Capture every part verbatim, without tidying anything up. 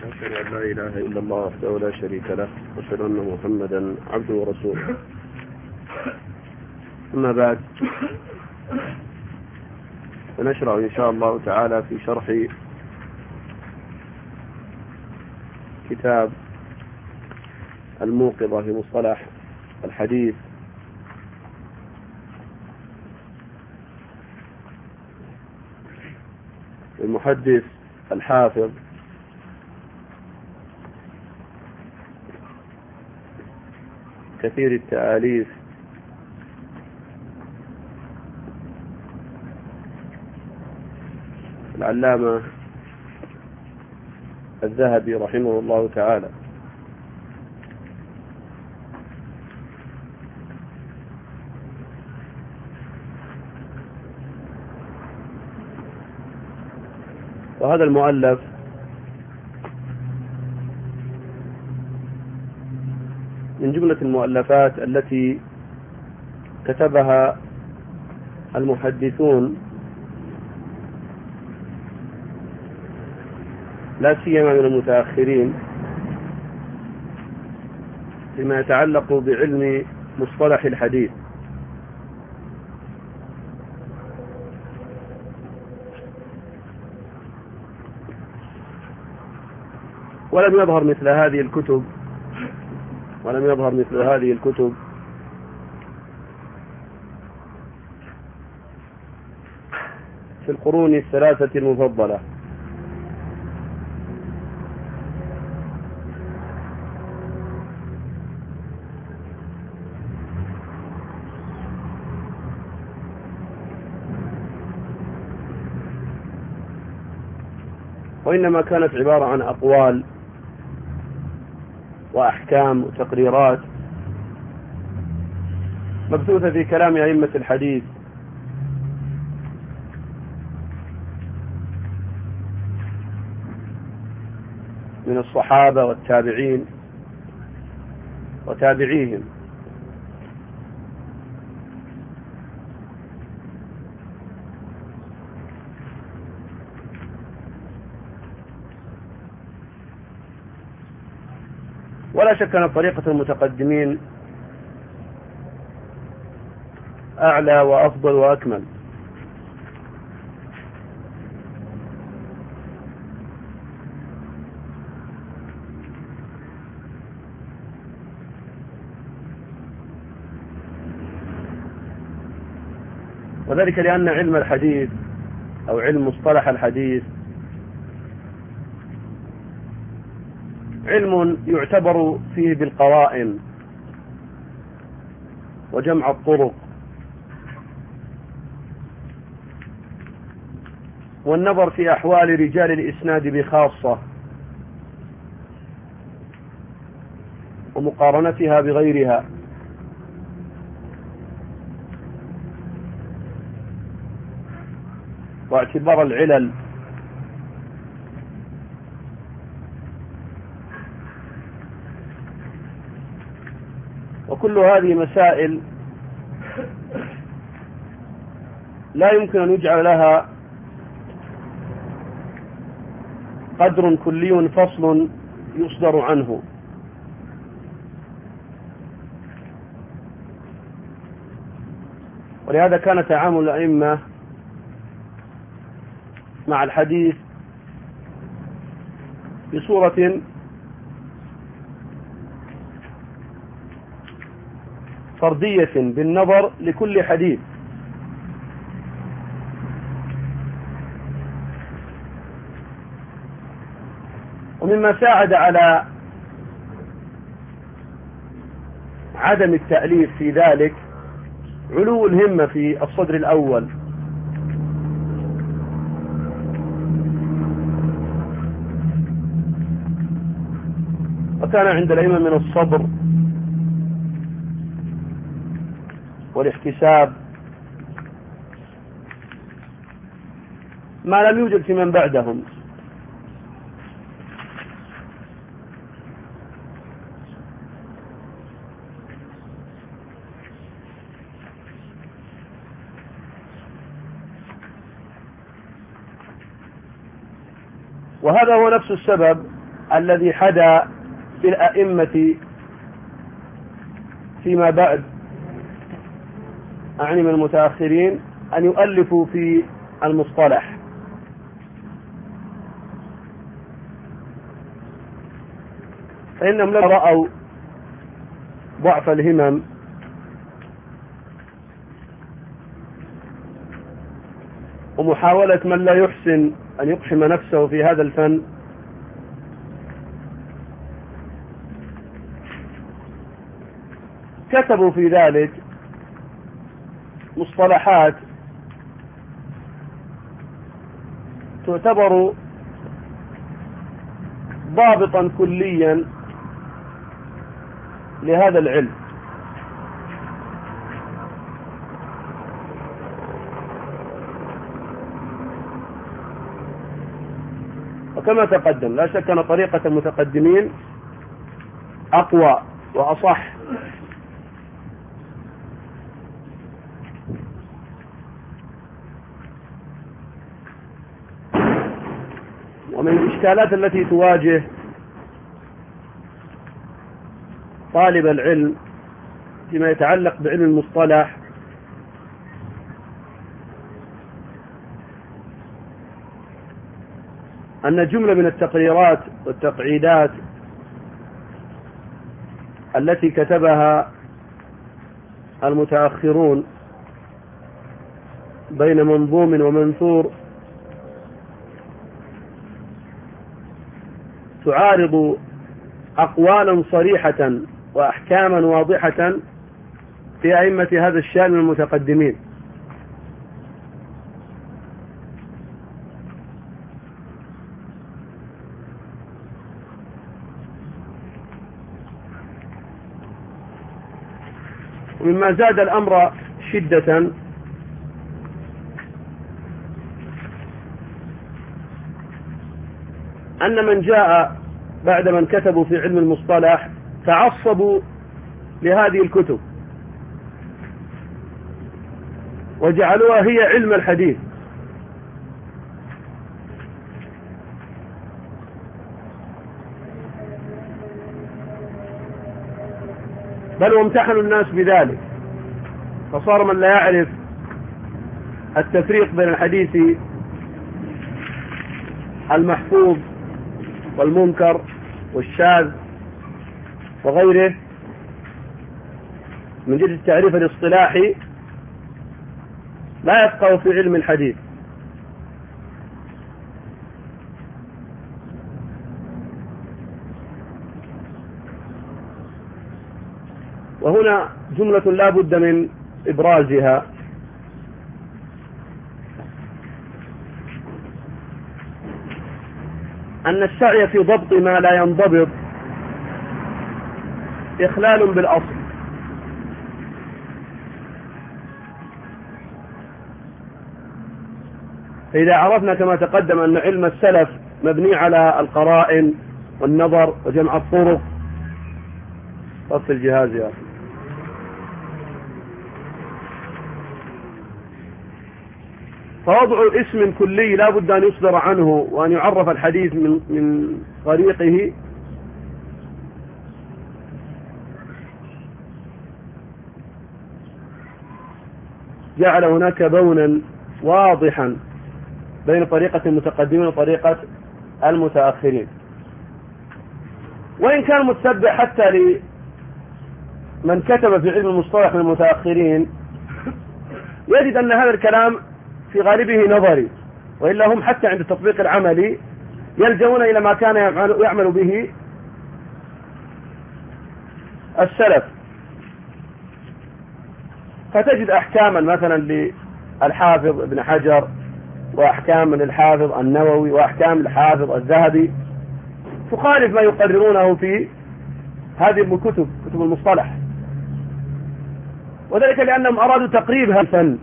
وأشهد أن لا إله إلا الله وحده لا شريك له وأشهد أن محمدا عبده ورسوله. أما بعد، فنشرع إن شاء الله تعالى في شرح كتاب الموقظة في مصطلح الحديث المحدث الحافظ كثير التآليف العلامة الذهبي رحمه الله تعالى. وهذا المؤلف من جملة المؤلفات التي كتبها المحدثون لا سيما من المتأخرين فيما يتعلق بعلم مصطلح الحديث. ولم يظهر مثل هذه الكتب ولم يظهر مثل هذه الكتب في القرون الثلاثة المفضلة، وإنما كانت عبارة عن أقوال وأحكام وتقريرات مبثوثة في كلام أئمة الحديث من الصحابة والتابعين وتابعيهم. ولا شك أن طريقة المتقدمين أعلى وأفضل وأكمل، وذلك لأن علم الحديث أو علم مصطلح الحديث علم يعتبر فيه بالقرائن وجمع الطرق والنظر في أحوال رجال الإسناد بخاصة ومقارنتها بغيرها، واعتبار العلل وكل هذه مسائل لا يمكن أن يجعل لها قدر كلي فصل يصدر عنه، ولهذا كان تعامل الأئمة مع الحديث بصورة فردية بالنظر لكل حديث، ومما ساعد على عدم التأليف في ذلك علو الهمة في الصدر الأول، وكان عند الأئمة من الصبر والاحتساب ما لم يوجد في من بعدهم. وهذا هو نفس السبب الذي حدا في الأئمة فيما بعد أعني من المتأخرين أن يؤلفوا في المصطلح، فإنهم لما رأوا ضعف الهمم ومحاولة من لا يحسن أن يقحم نفسه في هذا الفن كتبوا في ذلك مصطلحات تعتبر ضابطا كليا لهذا العلم، وكما تقدم لا شك أن طريقة المتقدمين أقوى وأصح، ومن الإشكالات التي تواجه طالب العلم فيما يتعلق بعلم المصطلح أن جملة من التقريرات والتقعيدات التي كتبها المتأخرون بين منظوم ومنثور تعارض أقوالا صريحة وأحكاما واضحة في أئمة هذا الشأن من المتقدمين، ومما زاد الأمر شدة أن من جاء بعد من كتبوا في علم المصطلح تعصبوا لهذه الكتب وجعلوها هي علم الحديث، بل وامتحنوا الناس بذلك، فصار من لا يعرف التفريق بين الحديث المحفوظ والمنكر والشاذ وغيره من جهة التعريف الاصطلاحي لا يفقه في علم الحديث. وهنا جملة لا بد من إبرازها، أن السعي في ضبط ما لا ينضبط إخلال بالأصل، فإذا عرفنا كما تقدم أن علم السلف مبني على القرائن والنظر وجمع الطرق. طف الجهاز يا أخي. فوضع اسم كلي لا بد أن يصدر عنه وأن يعرف الحديث من من طريقه جعل هناك بونا واضحا بين طريقة المتقدمين وطريقة المتأخرين، وإن كان متبع حتى لمن كتب في علم المصطلح من المتأخرين يجد أن هذا الكلام في غالبه نظري، وإلا هم حتى عند التطبيق العملي يلجؤون إلى ما كان يعمل به السلف، فتجد أحكاما مثلا للحافظ ابن حجر وأحكام للحافظ النووي وأحكام للحافظ الذهبي تخالف ما يقررونه في هذه الكتب كتب المصطلح، وذلك لأنهم أرادوا تقريب هذا الفن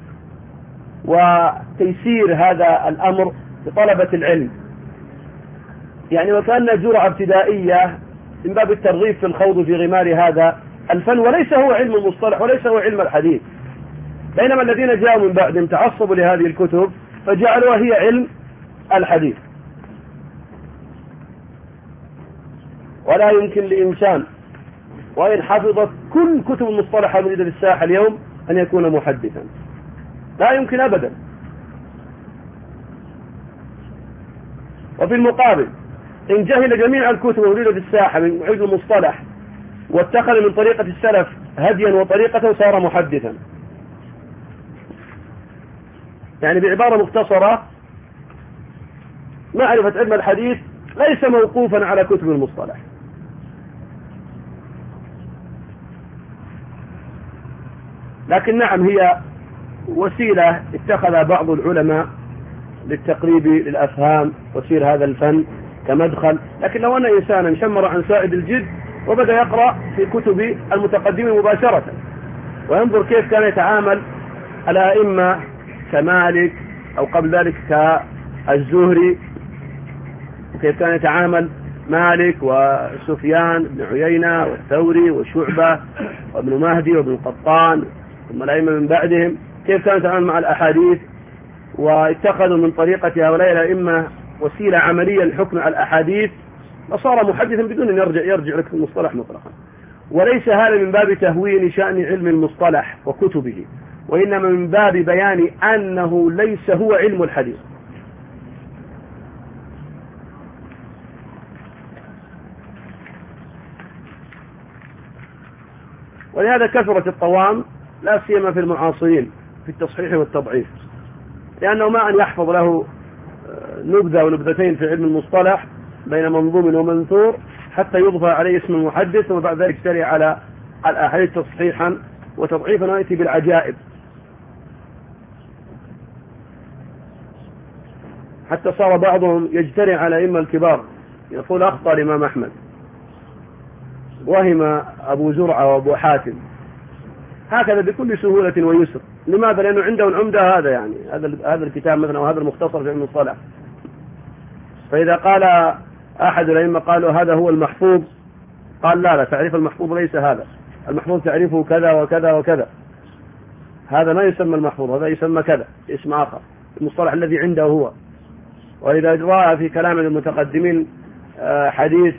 وتيسير هذا الأمر لطلبة العلم، يعني وكأن جرعة ابتدائية من باب الترغيب في الخوض في غمار هذا الفن، وليس هو علم المصطلح وليس هو علم الحديث، بينما الذين جاءوا من بعدهم تعصبوا لهذه الكتب فجعلوها هي علم الحديث. ولا يمكن لإنسان وإن حفظت كل كتب المصطلح الموجودة في الساحة اليوم أن يكون محدثا، لا يمكن أبدا. وفي المقابل إن جهل جميع الكتب الموجودة في الساحة من علم المصطلح واتخذ من طريقة السلف هديا وطريقة صار محدثا. يعني بعبارة مختصرة، معرفة علم الحديث ليس موقوفا على كتب المصطلح، لكن نعم هي وسيلة اتخذ بعض العلماء للتقريب للأفهام وسير هذا الفن كمدخل. لكن لو أن إنسانا شمر عن سائد الجد وبدأ يقرأ في كتب المتقدمين مباشرة وينظر كيف كان يتعامل الأئمة كمالك أو قبل ذلك كالزهري، وكيف كان يتعامل مالك وسفيان بن عيينة والثوري وشعبة وابن مهدي وابن قطان ثم الأئمة من بعدهم، كيف كان يتعامل مع الأحاديث، واتخذوا من طريقة هؤلاء الأئمة وسيلة عملية للحكم على الأحاديث، فصار محدثا بدون أن يرجع يرجع لك المصطلح مطلقا. وليس هذا من باب تهوين شأن علم المصطلح وكتبه، وإنما من باب بيان أنه ليس هو علم الحديث. ولهذا كثرت الطوام لا سيما في المعاصرين في التصحيح والتضعيف، لأنه ما أن يحفظ له نبذة ونبذتين في علم المصطلح بين منظوم ومنثور حتى يضفى عليه اسم المحدث، وبعد ذلك يشتري على الأحاديث تصحيحا وتضعيفا ويأتي بالعجائب. حتى صار بعضهم يجترئ على الأئمة الكبار، يقول أخطأ الإمام أحمد، وهم أبو زرعة وأبو حاتم، هكذا بكل سهولة ويسر. لماذا؟ لأنه عنده العمدة هذا، يعني هذا هذا الكتاب مثلا وهذا المختصر في علم الصلاة. فإذا قال أحد الأئمة قالوا هذا هو المحفوظ، قال لا لا، تعريف المحفوظ ليس هذا، المحفوظ تعريفه كذا وكذا وكذا، هذا ما يسمى المحفوظ، هذا يسمى كذا اسم آخر، المصطلح الذي عنده هو. وإذا رأى في كلام المتقدمين حديث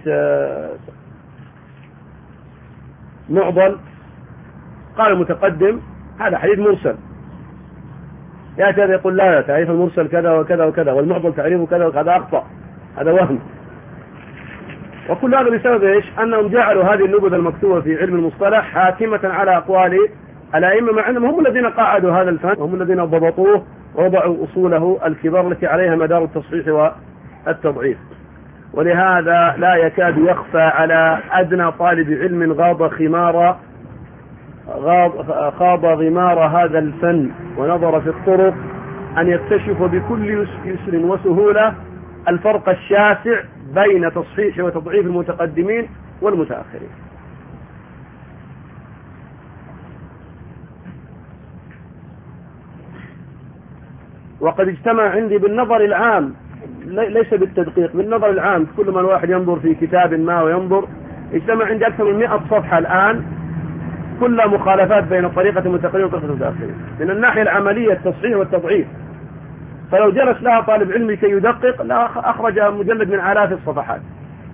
معضل، قال المتقدم هذا حديث مرسل، يأتي هذا يقول لا لا، تعريف المرسل كذا وكذا وكذا، والمعضل تعريفه كذا وكذا، أخطأ، هذا وهم. وكل هذا بسبب إيش؟ أنهم جعلوا هذه النبذ المكتوبة في علم المصطلح حاكمة على أقوال الأئمة، مع أنهم هم الذين قاعدوا هذا الفن وهم الذين ضبطوه ووضعوا أصوله الكبار التي عليها مدار التصحيح والتضعيف. ولهذا لا يكاد يخفى على أدنى طالب علم غاض خمار خاض غمار هذا الفن ونظر في الطرق أن يكتشف بكل يسر وسهولة الفرق الشاسع بين تصحيح وتضعيف المتقدمين والمتأخرين. وقد اجتمع عندي بالنظر العام، ليس بالتدقيق، بالنظر العام، كل ما الواحد ينظر في كتاب ما وينظر، اجتمع عندي أكثر من مئة صفحة الآن كلها مخالفات بين طريقة المتقدمين وطريقة المتأخرين من الناحية العملية التصحيح والتضعيف. فلو جلس لها طالب علم كي يدقق لا أخرج مجلد من آلاف الصفحات.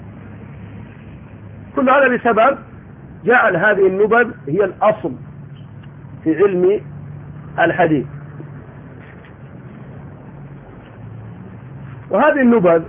كل هذا بسبب جعل هذه النبذ هي الأصل في علم الحديث. وهذه النبذ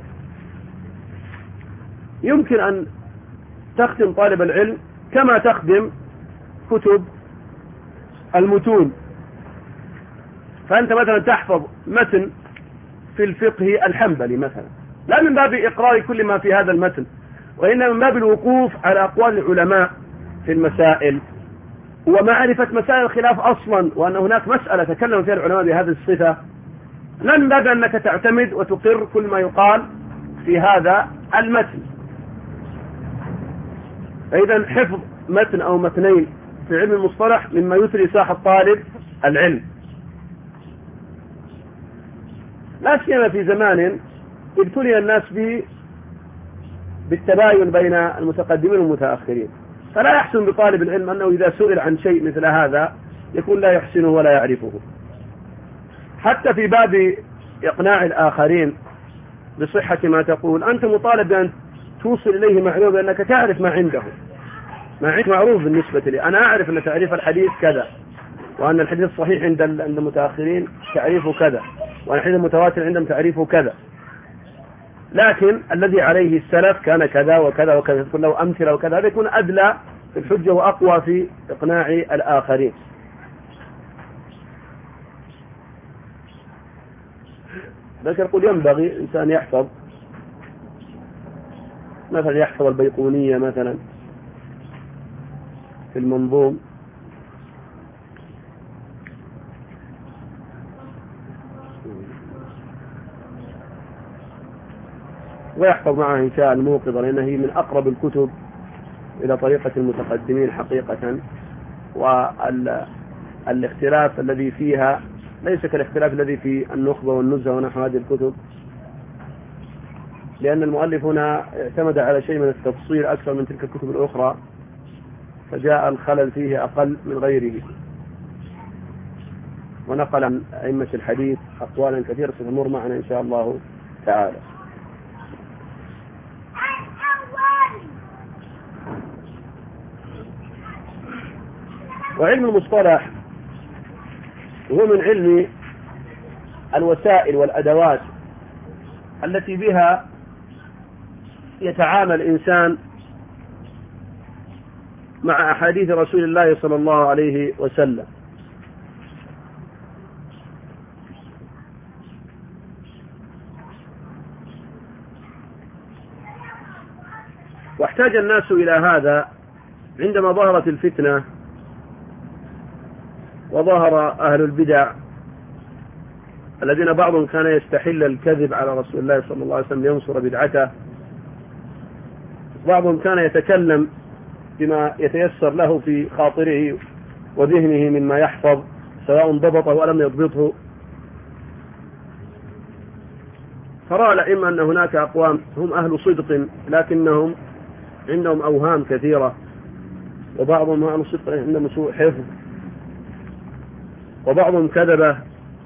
يمكن أن تخدم طالب العلم كما تخدم كتب المتون. فأنت مثلا تحفظ متن في الفقه الحنبلي مثلا، لا من باب إقرار كل ما في هذا المتن، وإنما من باب الوقوف على أقوال العلماء في المسائل ومعرفة مسائل الخلاف أصلا، وأن هناك مسألة تكلم فيها العلماء بهذه الصفة، لا من باب أنك تعتمد وتقر كل ما يقال في هذا المتن. فإذا حفظ متن أو متنين في علم المصطلح مما يثري ساحة طالب العلم، لا سيما في زمان ابتلي الناس به بالتباين بين المتقدمين والمتأخرين. فلا يحسن بطالب العلم أنه إذا سئل عن شيء مثل هذا يكون لا يحسنه ولا يعرفه، حتى في باب إقناع الآخرين بصحة ما تقول. أنت مطالب بأن توصل إليه معلومة بأنك تعرف ما عنده، ما عندك معروف بالنسبة لي. أنا أعرف أن تعريف الحديث كذا، وأن الحديث الصحيح عند عند المتأخرين تعريفه كذا، وأن الحديث المتواتر عندهم تعريفه كذا، لكن الذي عليه السلف كان كذا وكذا وكذا، تكون له أمثلة وكذا، هذا يكون أدلى في الحجة وأقوى في إقناع الآخرين. لكن يقول ينبغي إنسان يحفظ، مثلا يحفظ البيقونية مثلا في المنظوم، ويحفظ معه إن شاء الموقظة، لأنها هي من أقرب الكتب إلى طريقة المتقدمين حقيقة. والاختلاف الذي فيها ليس كالاختلاف الذي في النخبة والنزهة ونحو هذه الكتب، لأن المؤلف هنا اعتمد على شيء من التفصيل أكثر من تلك الكتب الأخرى، فجاء الخلل فيه أقل من غيره. ونقل عن أئمة الحديث أقوالا كثيرة ستمر معنا إن شاء الله تعالى. وعلم المصطلح هو من علم الوسائل والأدوات التي بها يتعامل الإنسان مع أحاديث رسول الله صلى الله عليه وسلم. واحتاج الناس إلى هذا عندما ظهرت الفتنة وظهر أهل البدع الذين بعضهم كان يستحل الكذب على رسول الله صلى الله عليه وسلم لينصر بدعته، بعضهم كان يتكلم بما يتيسر له في خاطره وذهنه مما يحفظ سواء ضبطه ولم يضبطه. فرأى الأئمة أن هناك أقوام هم أهل صدق لكنهم عندهم أوهام كثيرة، وبعضهم أهل صدق عندهم سوء حفظ، وبعضهم كذبة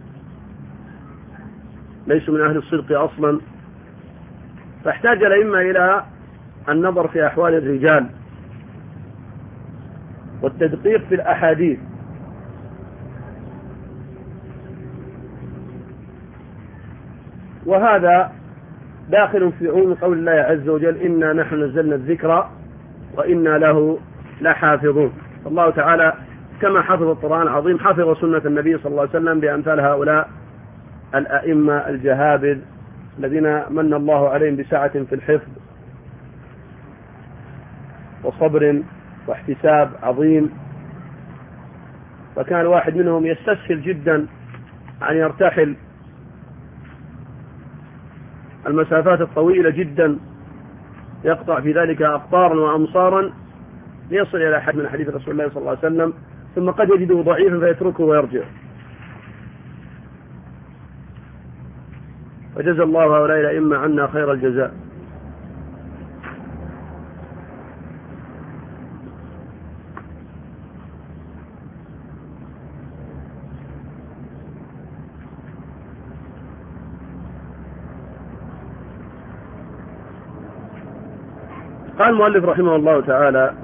ليسوا من أهل الصدق أصلا. فاحتاج الأئمة إلى النظر في أحوال الرجال والتدقيق في الأحاديث، وهذا داخل في عموم قول الله عز وجل: إنا نحن نزلنا الذكر وإنا له لحافظون. الله تعالى كما حفظ القرآن العظيم حفظ سنة النبي صلى الله عليه وسلم بأمثال هؤلاء الأئمة الجهابذ الذين من الله عليهم بسعة في الحفظ وصبر واحتساب عظيم. فكان الواحد منهم يستسهل جدا أن يرتحل المسافات الطويلة جدا، يقطع في ذلك أقطارا وأمصارا ليصل إلى حد من حديث رسول الله صلى الله عليه وسلم، ثم قد يجده ضعيفا فيتركه ويرجع. وجزى الله هؤلاء الأئمة عنا خير الجزاء. قال المؤلف رحمه الله تعالى: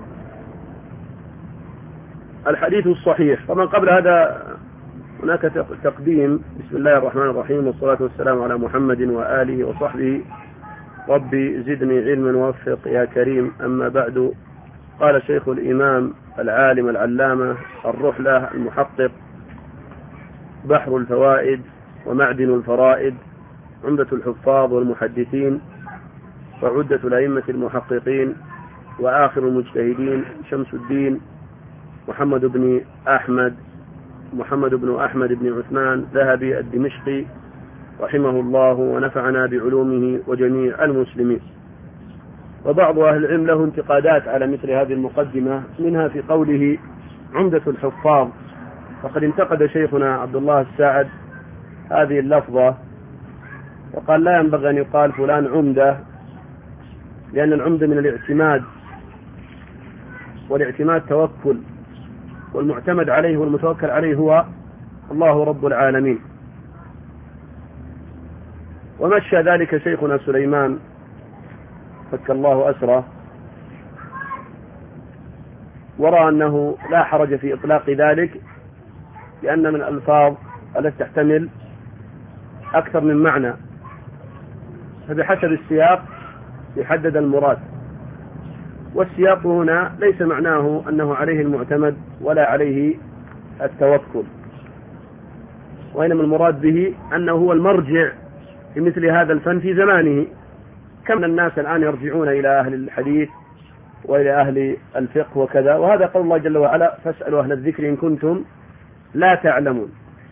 الحديث الصحيح. طبعا قبل هذا هناك تقديم: بسم الله الرحمن الرحيم، والصلاة والسلام على محمد وآله وصحبه، ربي زدني علما ووفق يا كريم. أما بعد، قال شيخ الإمام العالم العلامة الرحلة المحقق بحر الفوائد ومعدن الفرائد، عمدة الحفاظ والمحدثين وعدة الأئمة المحققين وآخر المجتهدين، شمس الدين محمد بن أحمد محمد بن أحمد بن عثمان ذهبي الدمشقي رحمه الله ونفعنا بعلومه وجميع المسلمين. وبعض أهل العلم له انتقادات على مثل هذه المقدمة، منها في قوله عمدة الحفاظ، فقد انتقد شيخنا عبد الله الساعد هذه اللفظة وقال: لا ينبغي أن يقال فلان عمدة، لأن العمدة من الاعتماد، والاعتماد توكل، والمعتمد عليه والمتوكل عليه هو الله رب العالمين. ومشى ذلك شيخنا سليمان فك الله أسره، ورى أنه لا حرج في إطلاق ذلك، لأن من الألفاظ التي تحتمل أكثر من معنى، فبحسب السياق يحدد المراد. والسياق هنا ليس معناه أنه عليه المعتمد ولا عليه التوكل، وإنما المراد به أنه هو المرجع في مثل هذا الفن في زمانه، كم الناس الآن يرجعون إلى أهل الحديث وإلى أهل الفقه وكذا، وهذا قول الله جل وعلا: فاسألوا أهل الذكر إن كنتم لا تعلمون.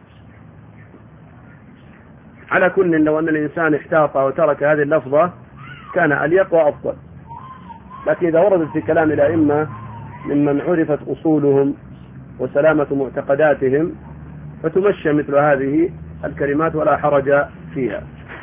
على كل، لو أن الإنسان احتاط وترك هذه اللفظة كان أليق وأفضل، لكن إذا وردت في كلام الأئمة ممن عرفت أصولهم وسلامة معتقداتهم فتمشى مثل هذه الكلمات ولا حرج فيها،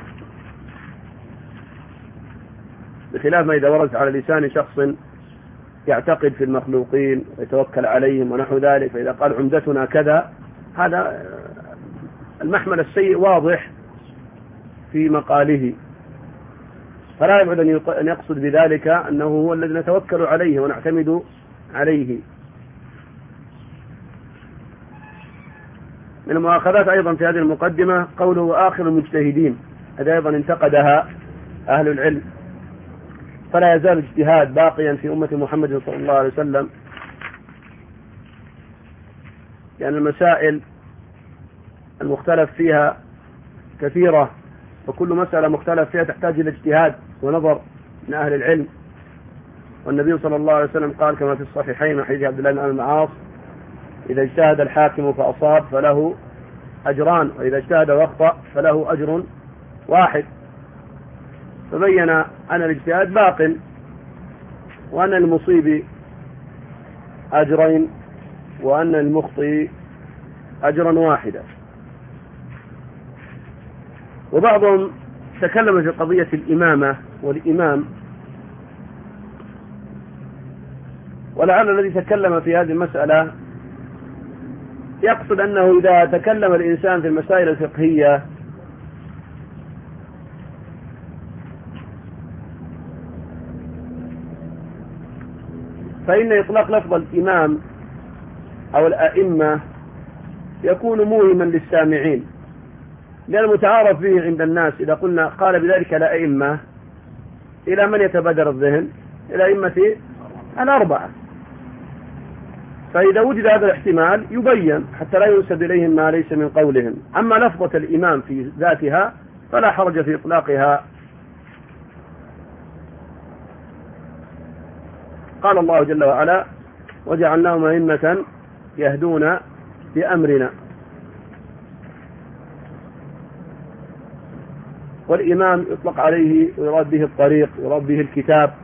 بخلاف ما إذا وردت على لسان شخص يعتقد في المخلوقين ويتوكل عليهم ونحو ذلك، فإذا قال عمدتنا كذا، هذا المحمل السيء واضح في مقاله، فلا يبعد أن يقصد بذلك أنه هو الذي نتوكل عليه ونعتمد عليه. من المؤاخذات أيضا في هذه المقدمة قوله آخر المجتهدين، هذا أيضا انتقدها أهل العلم، فلا يزال اجتهاد باقيا في أمة محمد صلى الله عليه وسلم، لأن المسائل المختلف فيها كثيرة، وكل مسألة مختلف فيها تحتاج إلى اجتهاد ونظر من أهل العلم. والنبي صلى الله عليه وسلم قال كما في الصحيحين من حديث عبد الله بن عمرو بن العاص: إذا اجتهد الحاكم فأصاب فله أجران، وإذا اجتهد واخطأ فله أجر واحد. فبين أن الاجتهاد باق، وأن المصيب أجرين، وأن المخطئ أجرا واحدا. وبعضهم تكلم في قضية الإمامة والإمام، ولعل الذي تكلم في هذه المسألة يقصد أنه إذا تكلم الإنسان في المسائل الفقهية فإن إطلاق لفظ الإمام أو الأئمة يكون موهما للسامعين، لأن المتعارف به عند الناس إذا قلنا قال بذلك الأئمة إلى من يتبادر الذهن؟ إلى أئمة الأربعة. فإذا وجد هذا الاحتمال يبين حتى لا ينسب إليهم ما ليس من قولهم. أما لفظة الإمام في ذاتها فلا حرج في إطلاقها. قال الله جل وعلا: وجعلناهم أئمة يهدون بأمرنا. والإمام يطلق عليه ويراد به الطريق، يراد به الكتاب.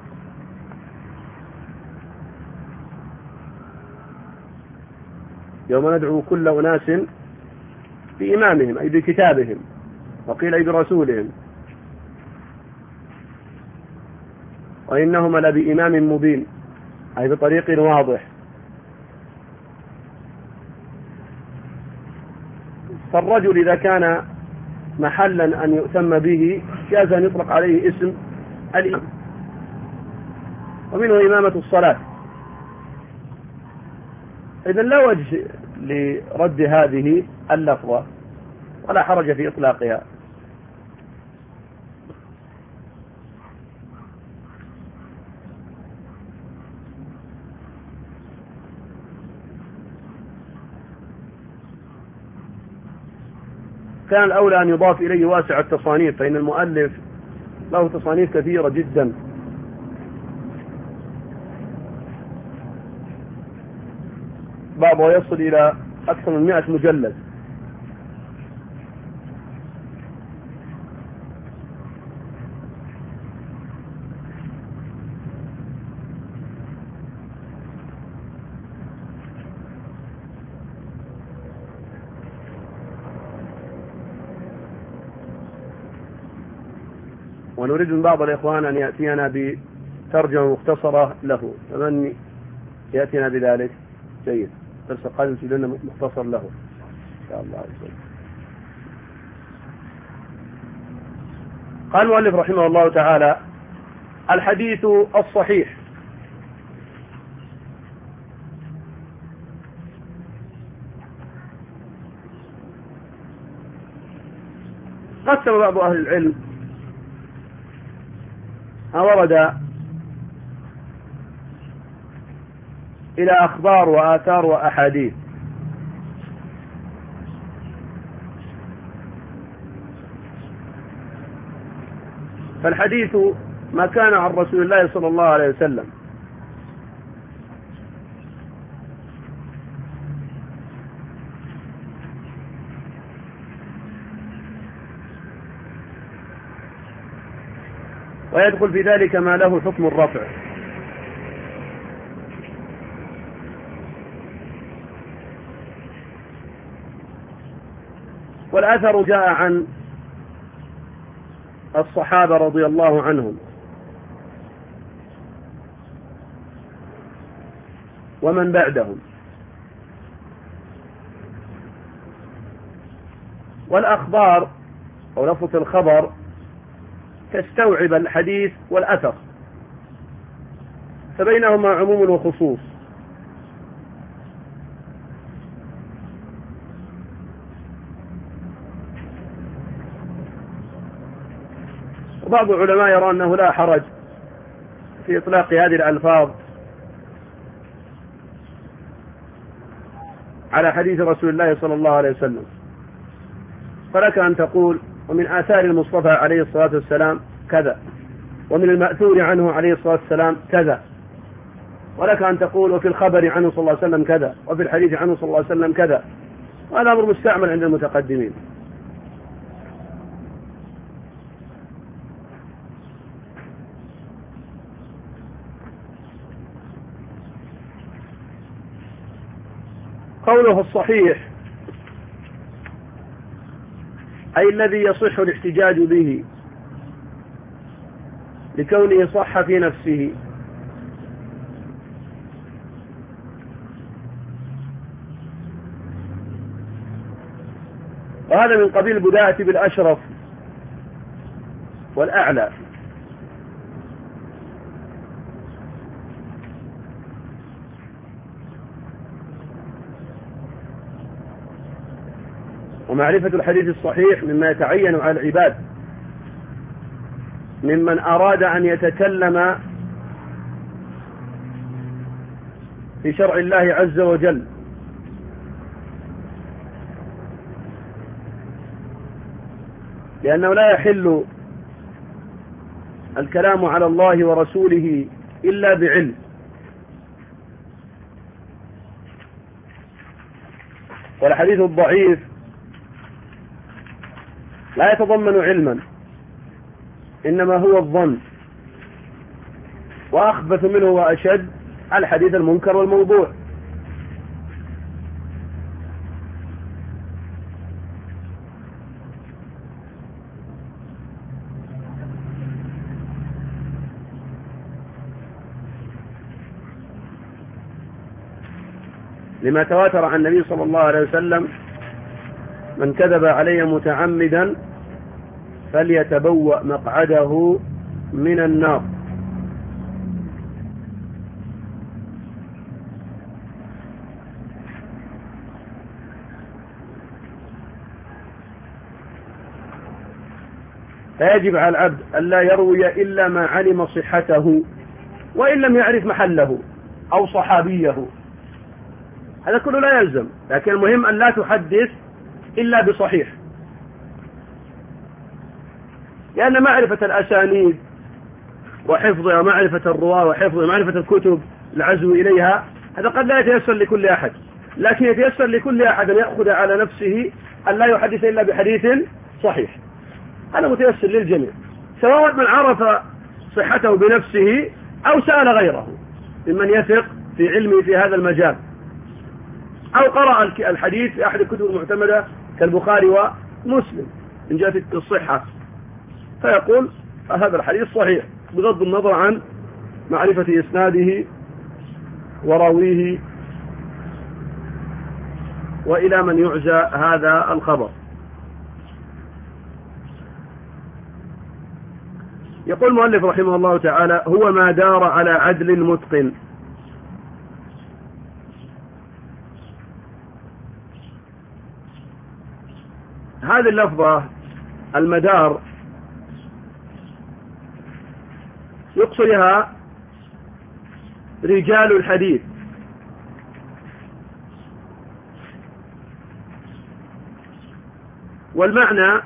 يوم ندعو كل أناس بإمامهم أي بكتابهم، وقيل أي برسولهم، وإنهما لبإمام مبين أي بطريق واضح. فالرجل إذا كان محلا أن يؤتم به جاز أن يطلق عليه اسم الإمام، ومنه إمامة الصلاة. إذن لا وجه لرد هذه اللفظة ولا حرج في إطلاقها. كان الأولى أن يضاف إليه واسع التصانيف، فإن المؤلف له تصانيف كثيرة جدا، بعضها يصل إلى أكثر من مئة مجلد. ونريد من بعض الإخوان أن يأتينا بترجمة مختصرة له، فمن يأتينا بذلك جيد. درس القادم تجدون مختصر له إن شاء الله. قال المؤلف رحمه الله تعالى: الحديث الصحيح. قسم بعض أهل العلم ما ورد إلى أخبار وآثار وأحاديث. فالحديث ما كان عن رسول الله صلى الله عليه وسلم ويدخل في ذلك ما له حكم الرفع، والأثر جاء عن الصحابة رضي الله عنهم ومن بعدهم، والأخبار أو لفظة الخبر تستوعب الحديث والأثر، فبينهما عموم وخصوص. وبعض العلماء يرى أنه لا حرج في إطلاق هذه الألفاظ على حديث رسول الله صلى الله عليه وسلم، فلك أن تقول ومن آثار المصطفى عليه الصلاة والسلام كذا، ومن المأثور عنه عليه الصلاة والسلام كذا، ولك أن تقول وفي الخبر عنه صلى الله عليه وسلم كذا، وفي الحديث عنه صلى الله عليه وسلم كذا. وهذا أمر مستعمل عند المتقدمين. قوله الصحيح أي الذي يصح الاحتجاج به لكونه صح في نفسه، وهذا من قبيل البداءة بالأشرف والأعلى. ومعرفة الحديث الصحيح مما يتعين على العباد ممن أراد أن يتكلم في شرع الله عز وجل، لأنه لا يحل الكلام على الله ورسوله إلا بعلم، والحديث الضعيف لا يتضمن علما، إنما هو الظن، وأخبث منه وأشد الحديث المنكر والموضوع. لما تواتر عن النبي صلى الله عليه وسلم: من كذب علي متعمدا فليتبوأ مقعده من النار. فيجب على العبد ألا يروي إلا ما علم صحته، وإن لم يعرف محله أو صحابيه، هذا كله لا يلزم، لكن المهم أن لا تحدث إلا بصحيح، لأن معرفة الأسانيد وحفظها ومعرفة الرواة وحفظها ومعرفة الكتب العزو إليها هذا قد لا يتيسر لكل أحد، لكن يتيسر لكل أحد أن يأخذ على نفسه أن لا يحدث إلا بحديث صحيح. هذا متيسر للجميع، سواء من عرف صحته بنفسه أو سأل غيره ممن يثق في علمه في هذا المجال، أو قرأ الحديث في أحد الكتب المعتمدة كالبخاري ومسلم من جهة الصحة، فيقول هذا الحديث صحيح بغض النظر عن معرفة إسناده وراويه وإلى من يعزى هذا الخبر. يقول المؤلف رحمه الله تعالى: هو ما دار على عدل متقن. هذه اللفظة المدار يقصد بها رجال الحديث، والمعنى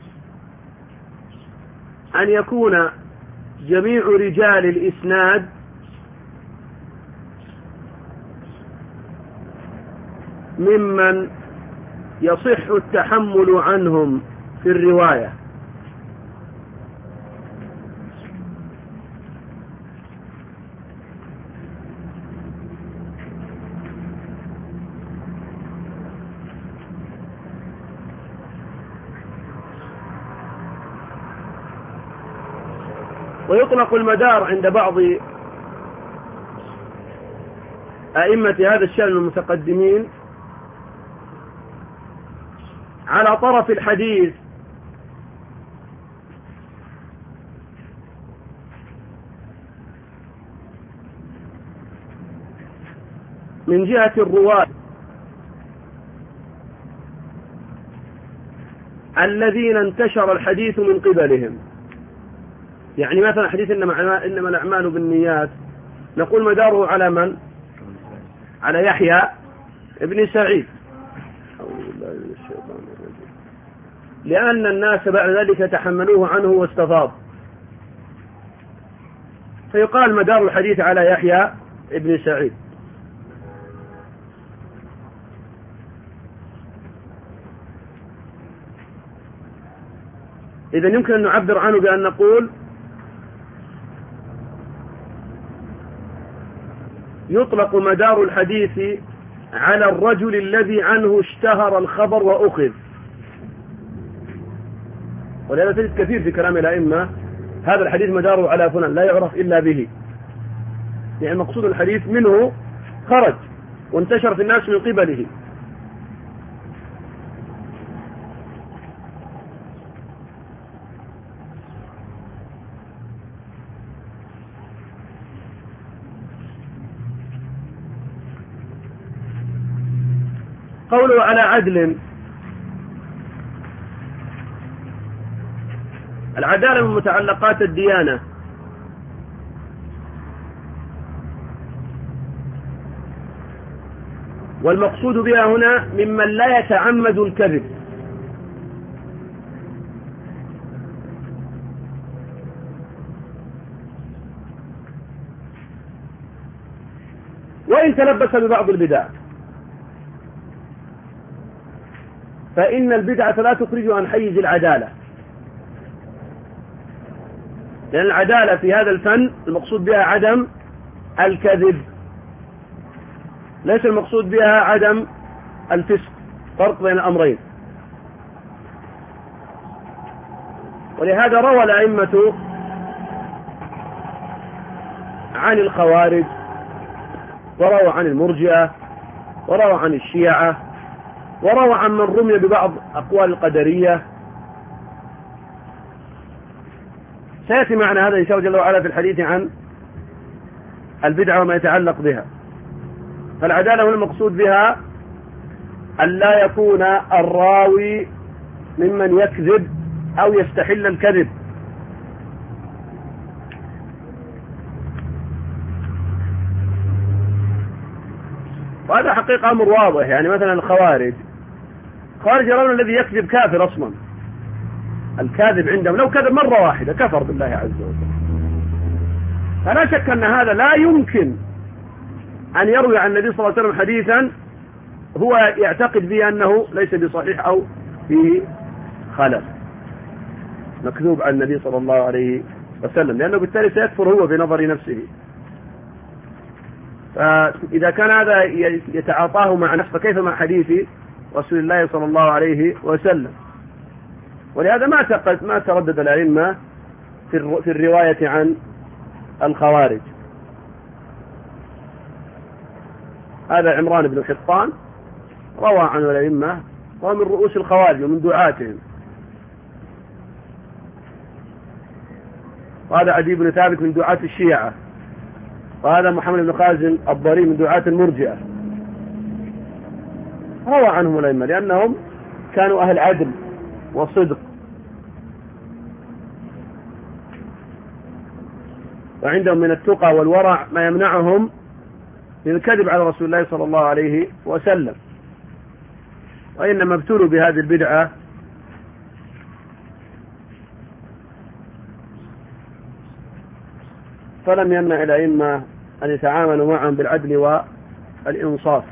أن يكون جميع رجال الإسناد ممن يصح التحمل عنهم في الرواية، ويطلق المدار عند بعض أئمة هذا الشأن المتقدمين على طرف الحديث من جهة الرواة الذين انتشر الحديث من قبلهم. يعني مثلا حديث إنما, إنما الأعمال بالنيات، نقول مداره على من؟ على يحيى ابن سعيد، لأن الناس بعد ذلك تحملوه عنه واستفاض، فيقال مدار الحديث على يحيى ابن سعيد. إذا يمكن أن نعبر عنه بأن نقول يطلق مدار الحديث على الرجل الذي عنه اشتهر الخبر وأخذ. ولهذا تجد كثير في كلام الأئمة هذا الحديث مداره على فلان لا يعرف إلا به، يعني مقصود الحديث منه خرج وانتشر في الناس من قبله. قوله على عدل، العدالة من متعلقات الديانة، والمقصود بها هنا ممن لا يتعمد الكذب، وإن تلبس ببعض البدع، فإن البدعة لا تخرج عن حيز العدالة، لأن العدالة في هذا الفن المقصود بها عدم الكذب، ليس المقصود بها عدم الفسق، فرق بين الأمرين. ولهذا روى الأئمة عن الخوارج، وروى عن المرجئة، وروى عن الشيعة، وروى عن من رمي ببعض أقوال القدرية. سيأتي معنا هذا إن شاء الله جل وعلا في الحديث عن البدعة وما يتعلق بها. فالعدالة هنا المقصود بها أن لا يكون الراوي ممن يكذب أو يستحل الكذب. وهذا حقيقة أمر واضح. يعني مثلا الخوارج خوارج يرون الذي يكذب كافر أصلا، الكاذب عندهم لو كذب مرة واحدة كفر بالله عز وجل. فلا شك أن هذا لا يمكن أن يروي عن النبي صلى الله عليه وسلم حديثا هو يعتقد به أنه ليس بصحيح أو فيه خلل، مكذوب عن النبي صلى الله عليه وسلم، لأنه بالتالي سيكفر هو في نظر نفسه. فإذا كان هذا يتعاطاه مع نفسه فكيف مع حديث رسول الله صلى الله عليه وسلم؟ ولهذا ما ما تردد الأئمة في الرواية عن الخوارج. هذا عمران بن حطان روى عن الأئمة وهو من رؤوس الخوارج ومن دعاتهم، وهذا عدي بن ثابت من دعاة الشيعة، وهذا محمد بن خازن الضرير من دعاة المرجئة. روى عنهم الأئمة لأنهم كانوا أهل عدل وصدق، وعندهم من التقى والورع ما يمنعهم من الكذب على رسول الله صلى الله عليه وسلم. وإنما ابتلوا بهذه البدعة فلم يمنع الأئمة أن يتعاملوا معهم بالعدل والإنصاف،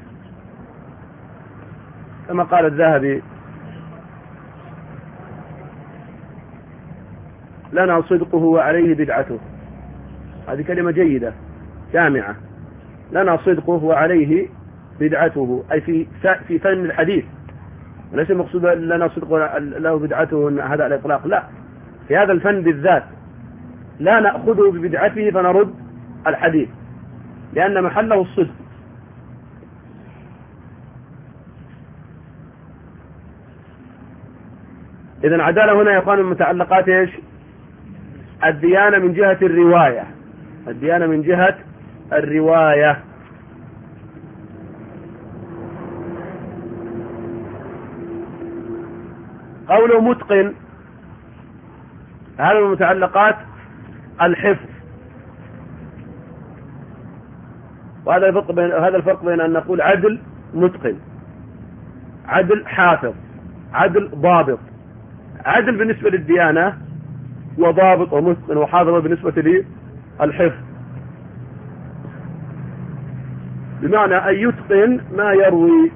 كما قال الذهبي: لنا صدقه وعليه بدعته. هذه كلمة جيدة جامعة. لنا صدقه وعليه بدعته، أي في في فن الحديث، وليس المقصود لنا صدقه له بدعته هذا على الإطلاق، لا، في هذا الفن بالذات لا نأخذه ببدعته فنرد الحديث، لأن محله الصدق. إذن العدالة هنا يقال من متعلقات إيش؟ الديانة من جهة الرواية، الديانة من جهة الرواية. قوله متقن، هذا من متعلقات الحفظ، وهذا الفرق بين هذا الفرق بين أن نقول عدل متقن، عدل حافظ، عدل ضابط. عدل بالنسبة للديانة، وضابط ومتقن وحافظ بالنسبة للحفظ، بمعنى أن يتقن ما يروي.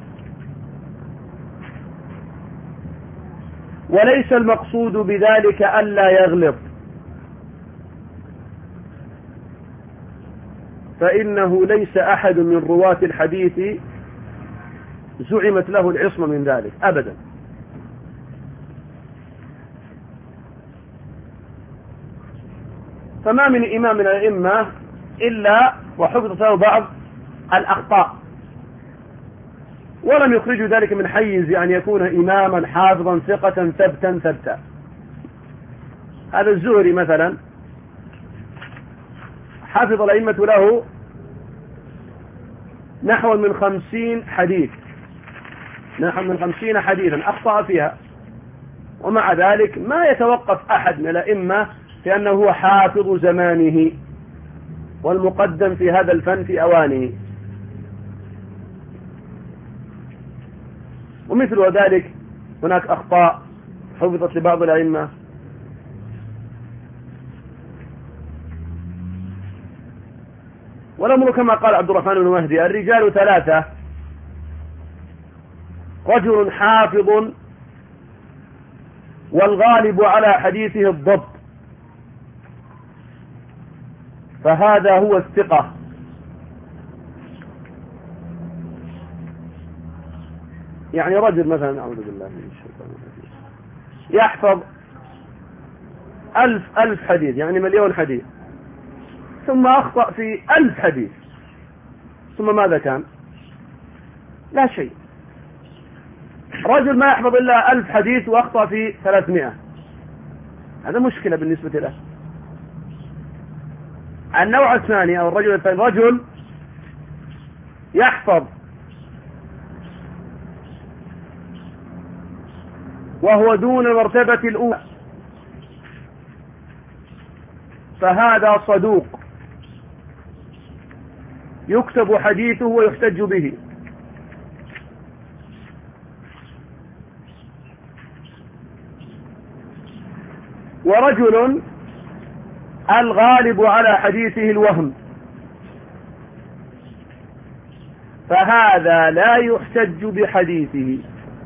وليس المقصود بذلك ألا يغلط، فإنه ليس أحد من رواة الحديث زعمت له العصمة من ذلك أبدا. فما من إمام من الأئمة إلا وحفظت له بعض الأخطاء، ولم يخرجوا ذلك من حيز أن يكون إماما حافظا ثقة ثبتا ثبتا. هذا الزهري مثلا حافظ الأئمة له نحو من خمسين حديث، نحو من خمسين حديثا أخطأ فيها، ومع ذلك ما يتوقف أحد من الأئمة في أنه هو حافظ زمانه والمقدم في هذا الفن في أوانه. ومثل ذلك هناك أخطاء حفظت لبعض الأئمة. والأمر كما قال عبد الرحمن بن مهدي: الرجال ثلاثة: رجل حافظ والغالب على حديثه الضبط، فهذا هو الثقة. يعني رجل مثلا، أعوذ بالله من الشيطان الرجيم، يحفظ ألف ألف حديث، يعني مليون حديث، ثم أخطأ في ألف حديث، ثم ماذا كان؟ لا شيء. رجل ما يحفظ إلا ألف حديث وأخطأ في ثلاثمائة، هذا مشكلة بالنسبة له. النوع الثاني أو الرجل الثاني: رجل يحفظ وهو دون مرتبة الأولى، فهذا صدوق يكتب حديثه ويحتج به. ورجل الغالب على حديثه الوهم، فهذا لا يحتج بحديثه.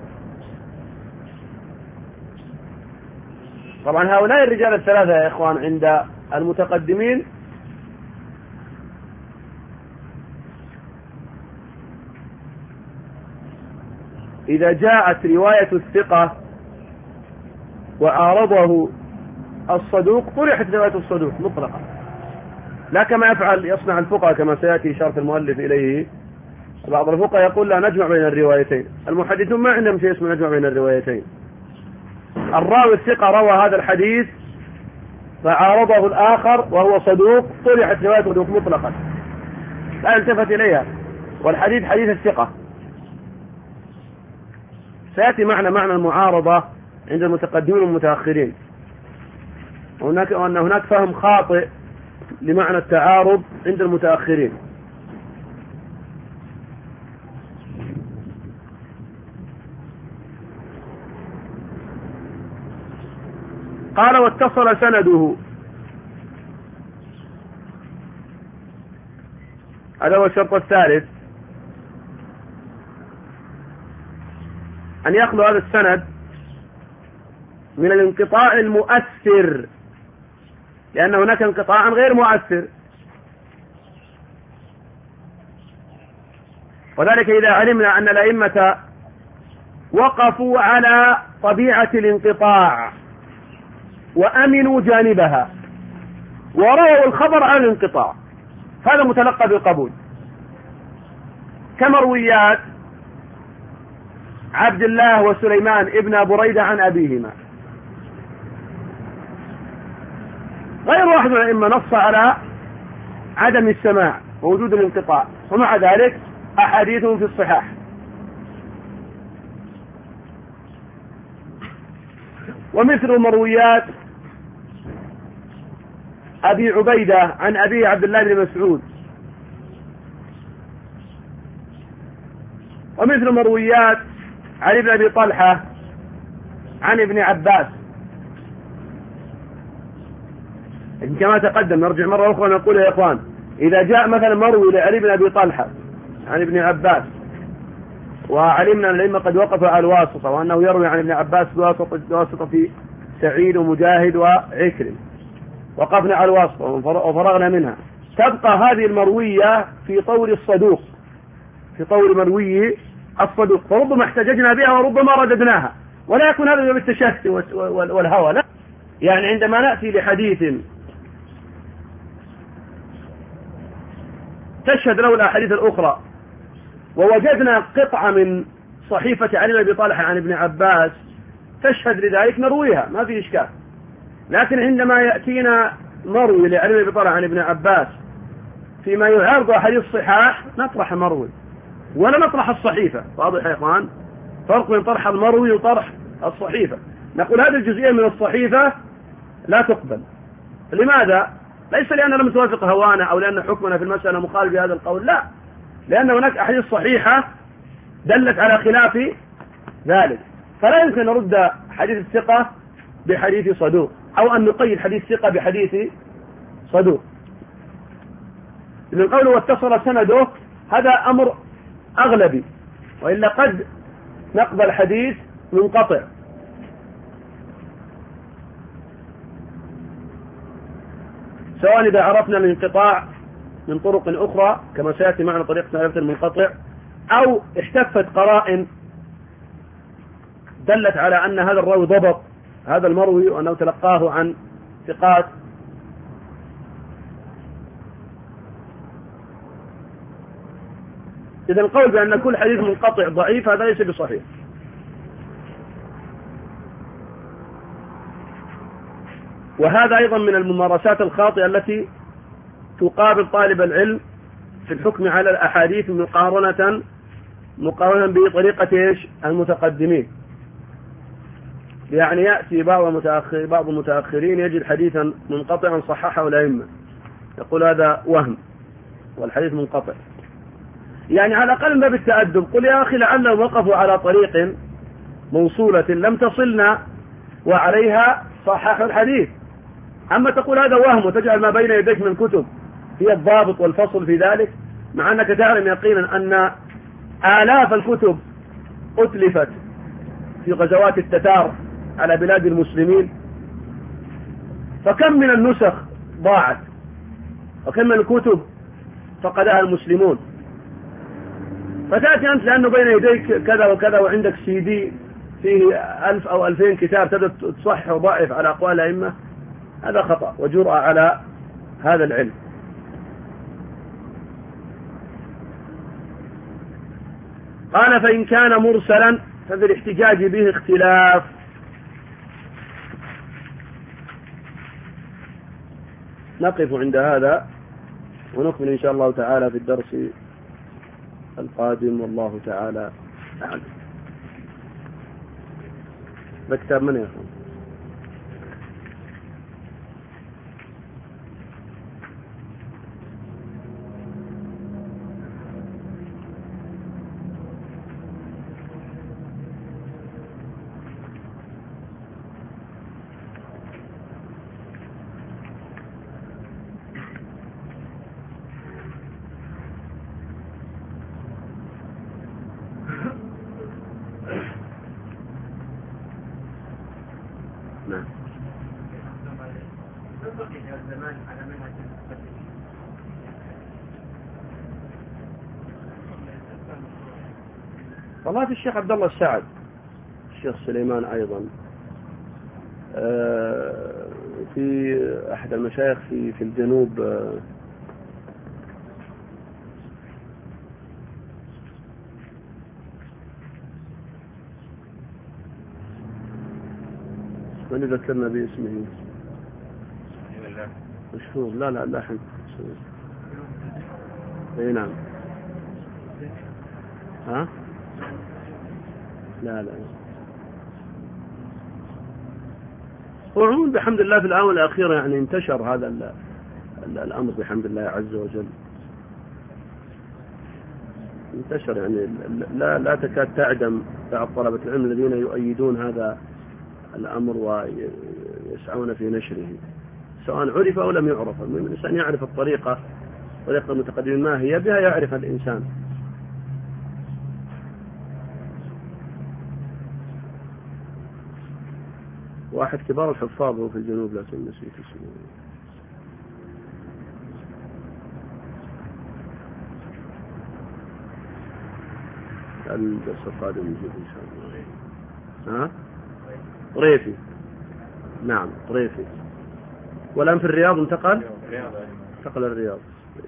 طبعا هؤلاء الرجال الثلاثة يا إخوان عند المتقدمين إذا جاءت رواية الثقة وعارضه الصدوق طرحت رواية الصدوق مطلقا، لا كما يفعل يصنع الفقهاء كما سيأتي إشارة المؤلف إليه. بعض الفقهاء يقول لا نجمع بين الروايتين، المحدثون ما عندهم شيء اسمه نجمع بين الروايتين. الراوي الثقة روى هذا الحديث فعارضه الآخر وهو صدوق طرحت رواية صدوق مطلقا لا يلتفت إليها، والحديث حديث الثقة. سيأتي معنا معنى المعارضة عند المتقدمين والمتأخرين، وهناك وأن هناك فهم خاطئ لمعنى التعارض عند المتأخرين. قال واتصل سنده، هذا هو الشرط الثالث، أن يخلو هذا السند من الانقطاع المؤثر، لأن هناك انقطاعا غير مؤثر، وذلك إذا علمنا أن الأئمة وقفوا على طبيعة الانقطاع وأمنوا جانبها ورووا الخبر عن الانقطاع، هذا متلقى بالقبول، كمرويات عبد الله وسليمان ابن بريدة عن أبيهما. غير واحد من الأئمة نص على عدم السماع ووجود الانقطاع، ومع ذلك أحاديثهم في الصحاح. ومثل مرويات أبي عبيدة عن أبي عبد الله بن مسعود، ومثل مرويات علي بن أبي طلحة عن ابن عباس. كما تقدم، نرجع مرة أخرى نقول يا إخوان، إذا جاء مثلا مروي لعلي بن أبي طلحة عن ابن عباس، وعلمنا أن الأئمة قد وقفوا على الواسطة، وأنه يروي عن ابن عباس بواسطة في سعيد ومجاهد وعكرم، وقفنا على الواسطة وفرغنا منها، تبقى هذه المروية في طور الصدوق، في طور مروي الصدوق، فربما احتججنا بها وربما رددناها، ولا يكون هذا بالتشتي والهوى، لا. يعني عندما نأتي لحديث تشهد له الأحاديث الأخرى ووجدنا قطعة من صحيفة علي بن أبي طلحة عن ابن عباس تشهد لذلك نرويها، ما في إشكال. لكن عندما يأتينا مروي لعلي بن أبي طلحة عن ابن عباس فيما يعارض أحاديث الصحاح نطرح مروي ولا نطرح الصحيفة. واضح يا إخوان؟ فرق بين طرح المروي وطرح الصحيفة. نقول هذه الجزئية من الصحيفة لا تقبل. لماذا؟ ليس لأننا لم توافق هوانا أو لأن حكمنا في المسألة مخالف بهذا القول، لا، لأن هناك أحاديث صحيحة دلت على خلاف ذلك، فلا يمكن نرد حديث الثقة بحديث صدوق، أو أن نقيد حديث ثقة بحديث صدوق. إذن قوله واتصل سنده هذا أمر أغلبي، وإلا قد نقبل حديث منقطع. سواء إذا عرفنا الانقطاع من طرق أخرى كما سيأتي معنا طريقة معرفة المنقطع، أو احتفت قرائن دلت على أن هذا الراوي ضبط هذا المروي وأنه تلقاه عن ثقات. إذا القول بأن كل حديث منقطع ضعيف هذا ليس بصحيح. وهذا أيضا من الممارسات الخاطئة التي تقابل طالب العلم في الحكم على الأحاديث مقارنة مقارنة بطريقة إيش المتقدمين. يعني يأتي بعض المتأخر بعض المتأخرين يجد حديثا منقطعا صححه الأئمة، يقول هذا وهم والحديث منقطع. يعني على الأقل من باب التأدب قل يا أخي لعلهم وقفوا على طريق موصولة لم تصلنا وعليها صححوا الحديث. أما تقول هذا وهم وتجعل ما بين يديك من كتب هي الضابط والفصل في ذلك، مع أنك تعلم يقينا أن آلاف الكتب أتلفت في غزوات التتار على بلاد المسلمين، فكم من النسخ ضاعت وكم من الكتب فقدها المسلمون. فتأتي أنت لأنه بين يديك كذا وكذا وعندك سي دي فيه ألف أو ألفين كتاب تبدأ تصحح وضعف على أقوال الأئمة، هذا خطأ وجرأة على هذا العلم. قال فإن كان مرسلا ففي الاحتجاج به اختلاف. نقف عند هذا ونكمل إن شاء الله تعالى في الدرس القادم، والله تعالى أعلم. بكتاب من يا أخوان؟ نعم. والله في الشيخ عبد الله السعد، الشيخ سليمان أيضا، في أحد المشايخ في في الجنوب، من يذكرنا باسمه؟ مشهور. لا لا لا حين. اي نعم. ها؟ لا لا. وعموما بحمد الله في الآونة الأخيرة يعني انتشر هذا ال ال الأمر بحمد الله عز وجل. انتشر يعني لا لا تكاد تعدم بعض طلبة العلم الذين يؤيدون هذا الأمر ويسعون في نشره، سواء عرف أو لم يعرف. المهم الإنسان يعرف الطريقة، طريقة المتقدمين ما هي، بها يعرف الإنسان. واحد كبار الحفاظ هو في الجنوب لكن نسيت اسمه. الدرس القادم يجيب إن شاء الله. ها؟ طريفي. نعم طريفي. والآن في الرياض انتقل؟ انتقل الرياض.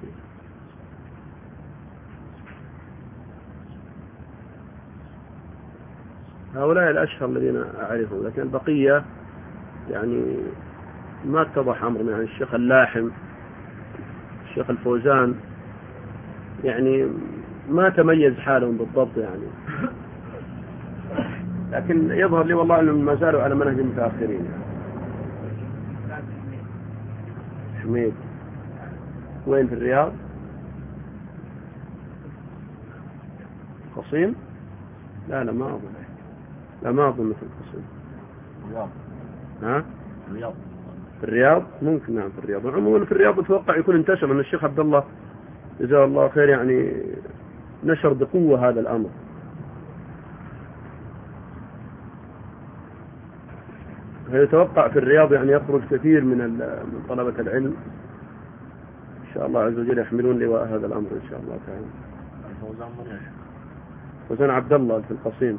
هؤلاء الأشهر الذين أعرفهم، لكن البقية يعني ما اتضح أمرهم. يعني الشيخ اللاحم، الشيخ الفوزان، يعني ما تميز حالهم بالضبط يعني، لكن يظهر لي والله أنهم ما زالوا على منهج المتأخرين. حميد وين في الرياض؟ قصيم؟ لا لا ما أظن، لا ما أظن في القصيم. الرياض. ها؟ الرياض. في الرياض ممكن. نعم في الرياض. عموما في الرياض أتوقع يكون انتشر، لأن الشيخ عبد الله جزاه الله خير يعني نشر بقوة هذا الأمر. يتوقع في الرياض يعني يخرج كثير من من طلبة العلم إن شاء الله عز وجل يحملون لواء هذا الأمر إن شاء الله تعالى. الفوزان من فوزان عبد الله في القصيم.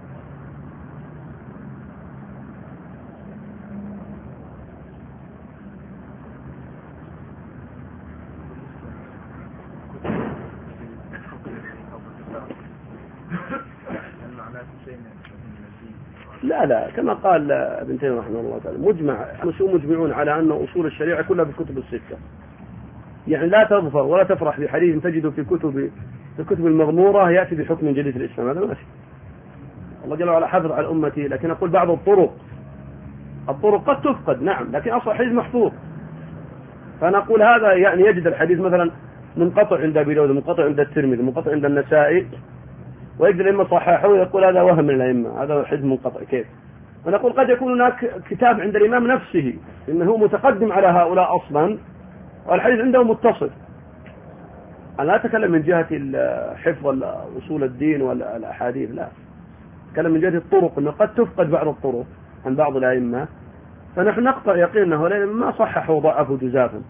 لا لا كما قال ابن تيمية رحمه الله تعالى مجمع، مسلمون مجمعون على أن أصول الشريعة كلها في الكتب الستة. يعني لا تظفر ولا تفرح بحديث تجده في كتب في الكتب المغمورة يأتي بحكم جديد في الإسلام، هذا ما في. الله جل وعلا حفظ على أمتي، لكن أقول بعض الطرق الطرق قد تفقد نعم، لكن أصل الحديث محفوظ. فأنا أقول هذا يعني يجد الحديث مثلا منقطع عند أبي داود، منقطع عند الترمذي، منقطع عند النسائي، ويجد الأئمة صححه ويقول هذا وهم من الأئمة، هذا حديث منقطع. كيف؟ ونقول قد يكون هناك كتاب عند الإمام نفسه إنه متقدم على هؤلاء أصلا والحديث عنده متصل. أنا لا أتكلم من جهة حفظ أصول الدين والأحاديث، لا أتكلم من جهة الطرق، أنه قد تفقد بعض الطرق عن بعض الأئمة، فنحن نقطع يقين أنه ما صححوا وضعفوا جزافا.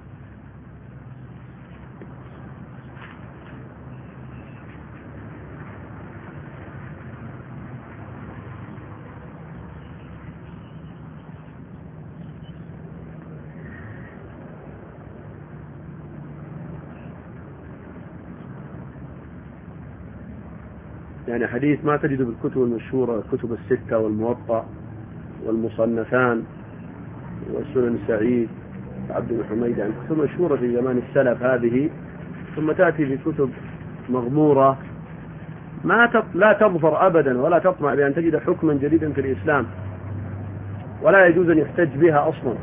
يعني حديث ما تجده بالكتب المشهورة، الكتب الستة والموطأ والمصنفان والسنن السعيد، عبد بن حميد، يعني كتب مشهورة في زمان السلف هذه، ثم تأتي بكتب مغمورة ما تط... لا تظفر أبدا ولا تطمع بأن تجد حكما جديدا في الإسلام، ولا يجوز أن يحتج بها أصلا،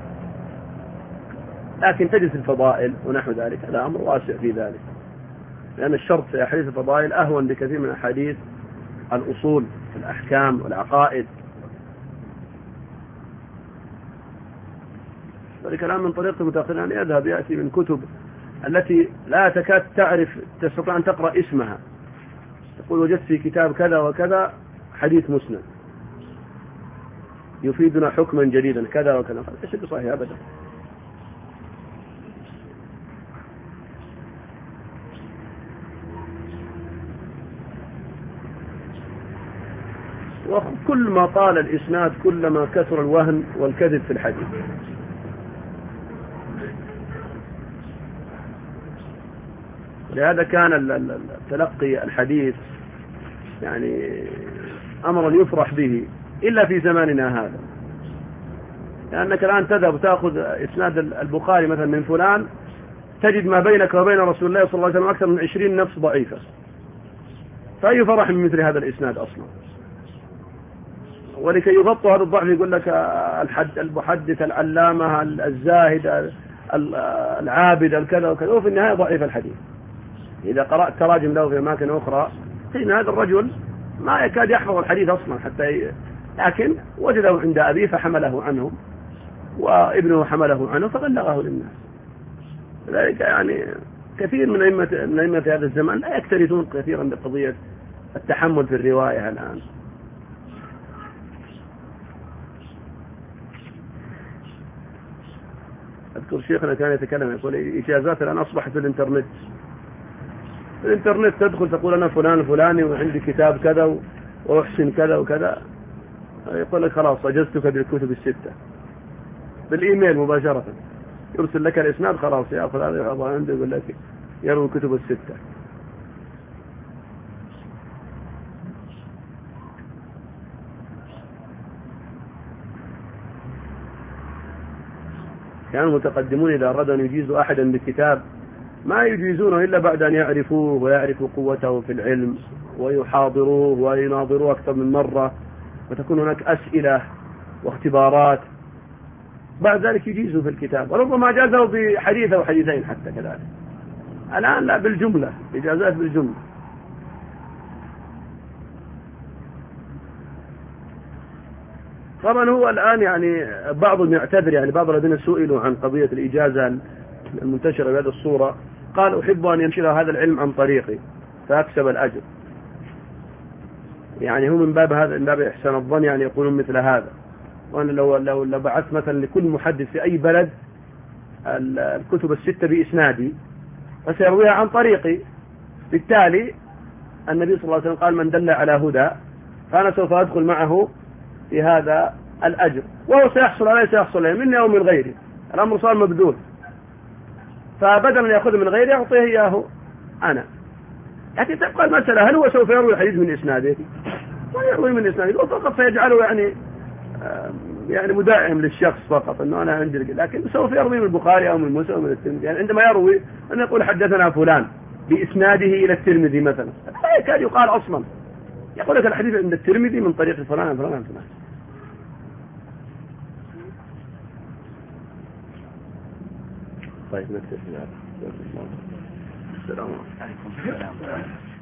لكن تجد الفضائل ونحو ذلك، هذا أمر واسع في ذلك، لأن الشرط في أحاديث الفضائل أهون بكثير من أحاديث الأصول في الأحكام والعقائد. ذلك الآن من طريقة المتأخرين أن يذهب يأتي من كتب التي لا تكاد تعرف تستطيع أن تقرأ اسمها، تقول وجدت في كتاب كذا وكذا حديث مسند يفيدنا حكما جديدا كذا وكذا، ليس بصحيح أبدا. وكل ما طال الإسناد كلما كثر الوهن والكذب في الحديث. لهذا كان تلقي الحديث يعني أمرا يفرح به إلا في زماننا هذا، لأنك الآن تذهب تأخذ إسناد البخاري مثلا من فلان، تجد ما بينك وبين رسول الله صلى الله عليه وسلم أكثر من عشرين نفس ضعيفة، فأي فرح من مثل هذا الإسناد أصلا. ولكي يغطوا هذا الضعف يقول لك الحد المحدث العلامة الزاهد العابد الكذا وكذا، وفي النهاية ضعيف الحديث. إذا قرأت تراجم له في أماكن أخرى تجد هذا الرجل ما يكاد يحفظ الحديث أصلا حتى ي... لكن وجده عند أبيه فحمله عنه، وابنه حمله عنه فبلغه للناس. لذلك يعني كثير من أئمة من أئمة هذا الزمان لا يكترثون كثيرا بقضية التحمل في الرواية الآن. أذكر شيخنا كان يتكلم يقول إجازات الآن أصبحت في الإنترنت. في الإنترنت تدخل تقول أنا فلان فلاني وعندي كتاب كذا وأحسن كذا وكذا، يقول لك خلاص أجزتك بالكتب الستة بالإيميل مباشرة، يرسل لك الإسناد خلاص يأخذ هذا يحطه عنده يقول لك يروي الكتب الستة. كان يعني المتقدمون إذا أرادوا أن يجيزوا أحدا بكتاب ما يجيزونه إلا بعد أن يعرفوه ويعرفوا قوته في العلم ويحاضروه ويناظروه أكثر من مرة، وتكون هناك أسئلة واختبارات، بعد ذلك يجيزوا في الكتاب، وربما جازوا بحديث أو حديثين حتى كذلك. الآن لا، بالجملة، إجازات بالجملة. طبعا هو الآن يعني بعضهم يعتذر، يعني بعض الذين سئلوا عن قضية الإجازة المنتشرة بهذه الصورة قال أحب أن ينشر هذا العلم عن طريقي فأكسب الأجر، يعني هو من باب هذا، من باب إحسان الظن، يعني يقولون مثل هذا. وأنا لو لو لو بعثت مثلا لكل محدث في أي بلد الكتب الستة بإسنادي فسيرويها عن طريقي، بالتالي النبي صلى الله عليه وسلم قال من دل على هدى فأنا سوف أدخل معه في هذا الأجر، وهو سيحصل عليه سيحصل عليه مني أو من غيري، الأمر صار مبذول، فبدل أن يأخذ من غيري أعطيه إياه أنا. لكن تبقى المسألة هل هو سوف يروي الحديث من إسناده؟ ويروي من إسناده فقط سيجعله يعني يعني مداعم للشخص فقط أنه أنا عندي، لكن سوف يروي من البخاري أو من مسلم أو من الترمذي. يعني عندما يروي أن يقول حدثنا فلان بإسناده إلى الترمذي مثلا، لا يكاد يقال أصلا، يقول لك الحديث عند الترمذي من طريق فلان فلان فلان. طيب نكتفي بهذا. السلام عليكم.